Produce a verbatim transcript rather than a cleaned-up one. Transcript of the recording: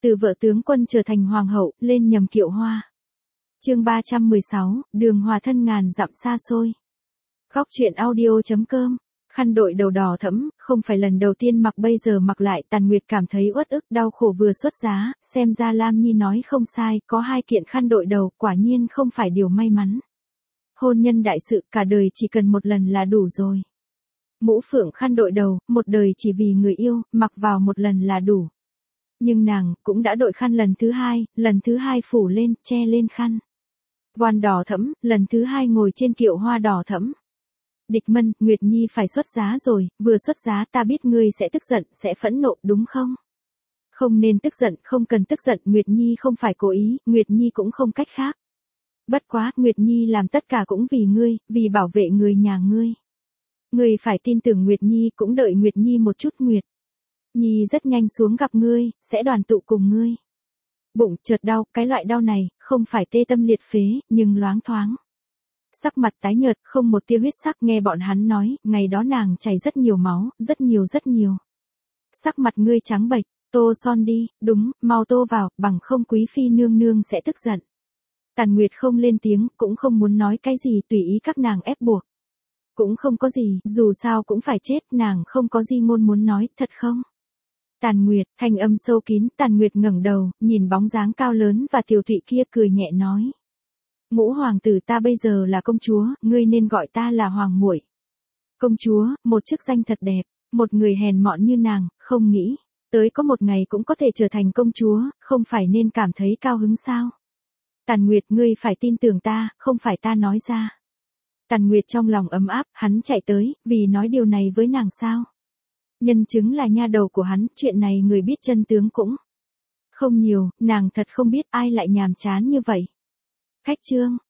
Từ vợ tướng quân trở thành hoàng hậu, lên nhầm kiệu hoa. Chương ba trăm mười sáu, đường hòa thân ngàn dặm xa xôi. Góc truyện audio chấm com. Khăn đội đầu đỏ thẫm, không phải lần đầu tiên mặc, bây giờ mặc lại. Tàn Nguyệt cảm thấy uất ức, đau khổ vừa xuất giá, xem ra Lam Nhi nói không sai, có hai kiện khăn đội đầu, quả nhiên không phải điều may mắn. Hôn nhân đại sự, cả đời chỉ cần một lần là đủ rồi. Mũ phượng khăn đội đầu, một đời chỉ vì người yêu, mặc vào một lần là đủ. Nhưng nàng cũng đã đội khăn lần thứ hai, lần thứ hai phủ lên, che lên khăn. Voan đỏ thẫm, lần thứ hai ngồi trên kiệu hoa đỏ thẫm. Địch Mân, Nguyệt Nhi phải xuất giá rồi, vừa xuất giá ta biết ngươi sẽ tức giận, sẽ phẫn nộ, đúng không? Không nên tức giận, không cần tức giận, Nguyệt Nhi không phải cố ý, Nguyệt Nhi cũng không cách khác. Bất quá, Nguyệt Nhi làm tất cả cũng vì ngươi, vì bảo vệ người nhà ngươi. Ngươi phải tin tưởng Nguyệt Nhi, cũng đợi Nguyệt Nhi một chút. Nguyệt Nhi rất nhanh xuống gặp ngươi, sẽ đoàn tụ cùng ngươi. Bụng chợt đau, cái loại đau này, không phải tê tâm liệt phế, nhưng loáng thoáng. Sắc mặt tái nhợt, không một tia huyết sắc, nghe bọn hắn nói, ngày đó nàng chảy rất nhiều máu, rất nhiều rất nhiều. Sắc mặt ngươi trắng bệch, tô son đi, đúng, mau tô vào, bằng không quý phi nương nương sẽ tức giận. Tàn Nguyệt không lên tiếng, cũng không muốn nói cái gì, tùy ý các nàng ép buộc. Cũng không có gì, dù sao cũng phải chết, nàng không có gì ngôn muốn nói, thật không? Tàn Nguyệt, thanh âm sâu kín, Tàn Nguyệt ngẩng đầu, nhìn bóng dáng cao lớn và tiểu thụy kia, cười nhẹ nói. Ngũ hoàng tử, ta bây giờ là công chúa, ngươi nên gọi ta là hoàng muội. Công chúa, một chức danh thật đẹp, một người hèn mọn như nàng, không nghĩ tới có một ngày cũng có thể trở thành công chúa, không phải nên cảm thấy cao hứng sao? Tàn Nguyệt, ngươi phải tin tưởng ta, không phải ta nói ra. Tàn Nguyệt trong lòng ấm áp, hắn chạy tới, vì nói điều này với nàng sao? Nhân chứng là nha đầu của hắn, chuyện này người biết chân tướng cũng không nhiều, nàng thật không biết ai lại nhàm chán như vậy. Khách trương,